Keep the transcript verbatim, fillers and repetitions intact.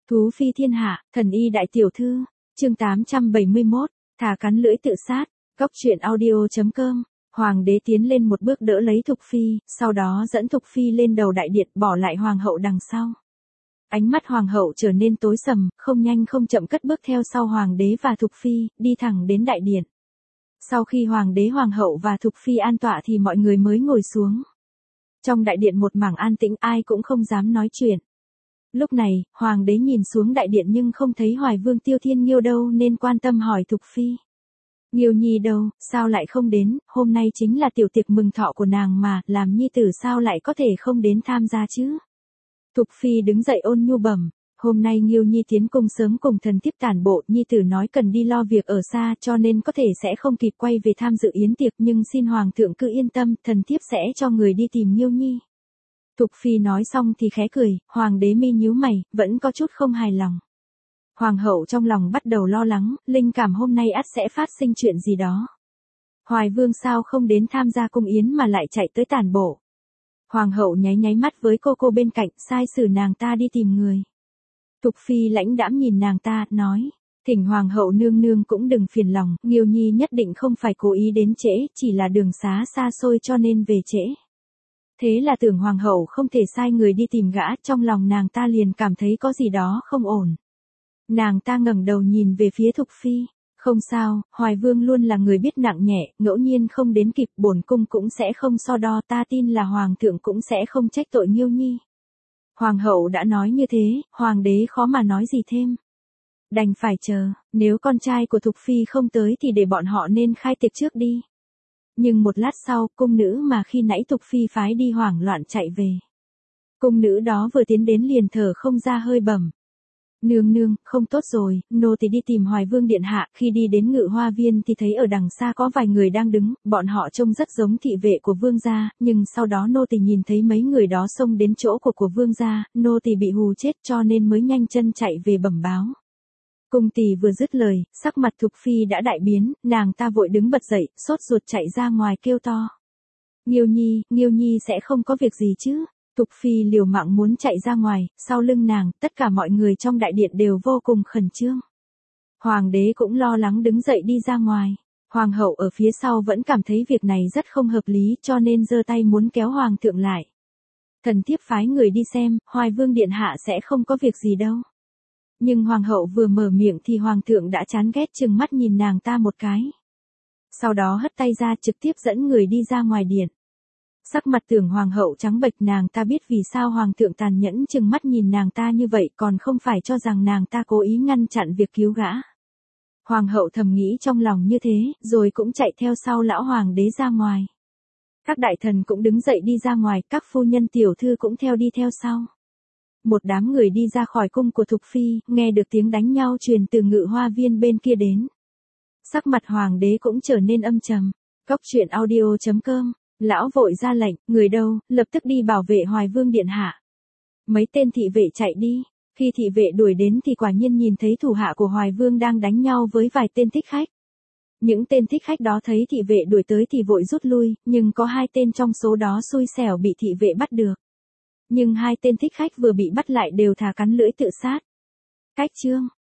Thú phi thiên hạ, thần y đại tiểu thư, chương tám trăm bảy mươi mốt, thả cắn lưỡi tự sát, góc truyện audio.com, hoàng đế tiến lên một bước đỡ lấy Thục phi, sau đó dẫn Thục phi lên đầu đại điện bỏ lại hoàng hậu đằng sau. Ánh mắt hoàng hậu trở nên tối sầm, không nhanh không chậm cất bước theo sau hoàng đế và Thục phi, đi thẳng đến đại điện. Sau khi hoàng đế hoàng hậu và Thục phi an tọa thì mọi người mới ngồi xuống. Trong đại điện một mảng an tĩnh, ai cũng không dám nói chuyện. Lúc này, hoàng đế nhìn xuống đại điện nhưng không thấy Hoài Vương Tiêu Thiên Nghiêu đâu nên quan tâm hỏi Thục phi. Nghiêu nhi đâu, sao lại không đến, hôm nay chính là tiểu tiệc mừng thọ của nàng mà, làm nhi tử sao lại có thể không đến tham gia chứ? Thục phi đứng dậy ôn nhu bẩm, hôm nay Nghiêu nhi tiến cung sớm cùng thần thiếp tản bộ, nhi tử nói cần đi lo việc ở xa cho nên có thể sẽ không kịp quay về tham dự yến tiệc, nhưng xin hoàng thượng cứ yên tâm, thần thiếp sẽ cho người đi tìm Nghiêu nhi. Thục phi nói xong thì khẽ cười, hoàng đế mi nhíu mày, vẫn có chút không hài lòng. Hoàng hậu trong lòng bắt đầu lo lắng, linh cảm hôm nay ắt sẽ phát sinh chuyện gì đó. Hoài Vương sao không đến tham gia cung yến mà lại chạy tới tản bộ. Hoàng hậu nháy nháy mắt với cô cô bên cạnh, sai sử nàng ta đi tìm người. Thục phi lãnh đãm nhìn nàng ta, nói, thỉnh hoàng hậu nương nương cũng đừng phiền lòng, Nghiêu nhi nhất định không phải cố ý đến trễ, chỉ là đường xá xa xôi cho nên về trễ. Thế là tưởng hoàng hậu không thể sai người đi tìm gã, trong lòng nàng ta liền cảm thấy có gì đó không ổn. Nàng ta ngẩng đầu nhìn về phía Thục phi, không sao, Hoài Vương luôn là người biết nặng nhẹ, ngẫu nhiên không đến kịp, bổn cung cũng sẽ không so đo, ta tin là hoàng thượng cũng sẽ không trách tội Nghiêu nhi. Hoàng hậu đã nói như thế, hoàng đế khó mà nói gì thêm. Đành phải chờ, nếu con trai của Thục phi không tới thì để bọn họ nên khai tiệc trước đi. Nhưng một lát sau, cung nữ mà khi nãy Thục phi phái đi hoảng loạn chạy về. Cung nữ đó vừa tiến đến liền thở không ra hơi bẩm. Nương nương, không tốt rồi, nô tỳ đi tìm Hoài Vương điện hạ, khi đi đến Ngự Hoa Viên thì thấy ở đằng xa có vài người đang đứng, bọn họ trông rất giống thị vệ của vương gia, nhưng sau đó nô tỳ nhìn thấy mấy người đó xông đến chỗ của của vương gia, nô tỳ bị hù chết cho nên mới nhanh chân chạy về bẩm báo. Cung tỳ vừa dứt lời, sắc mặt Thục phi đã đại biến, nàng ta vội đứng bật dậy, sốt ruột chạy ra ngoài kêu to. Nghiêu nhi, Nghiêu nhi sẽ không có việc gì chứ? Thục phi liều mạng muốn chạy ra ngoài, sau lưng nàng, tất cả mọi người trong đại điện đều vô cùng khẩn trương. Hoàng đế cũng lo lắng đứng dậy đi ra ngoài. Hoàng hậu ở phía sau vẫn cảm thấy việc này rất không hợp lý cho nên giơ tay muốn kéo hoàng thượng lại. Thần thiếp phái người đi xem, Hoài Vương điện hạ sẽ không có việc gì đâu. Nhưng hoàng hậu vừa mở miệng thì hoàng thượng đã chán ghét chừng mắt nhìn nàng ta một cái. Sau đó hất tay ra trực tiếp dẫn người đi ra ngoài điện. Sắc mặt tưởng hoàng hậu trắng bệch, nàng ta biết vì sao hoàng thượng tàn nhẫn chừng mắt nhìn nàng ta như vậy, còn không phải cho rằng nàng ta cố ý ngăn chặn việc cứu gã. Hoàng hậu thầm nghĩ trong lòng như thế, rồi cũng chạy theo sau lão hoàng đế ra ngoài. Các đại thần cũng đứng dậy đi ra ngoài, các phu nhân tiểu thư cũng theo đi theo sau. Một đám người đi ra khỏi cung của Thục phi, nghe được tiếng đánh nhau truyền từ Ngự Hoa Viên bên kia đến. Sắc mặt hoàng đế cũng trở nên âm trầm. Góc truyện audio.com, lão vội ra lệnh, người đâu, lập tức đi bảo vệ Hoài Vương điện hạ. Mấy tên thị vệ chạy đi, khi thị vệ đuổi đến thì quả nhiên nhìn thấy thủ hạ của Hoài Vương đang đánh nhau với vài tên thích khách. Những tên thích khách đó thấy thị vệ đuổi tới thì vội rút lui, nhưng có hai tên trong số đó xui xẻo bị thị vệ bắt được. Nhưng hai tên thích khách vừa bị bắt lại đều thả cắn lưỡi tự sát. Cách chương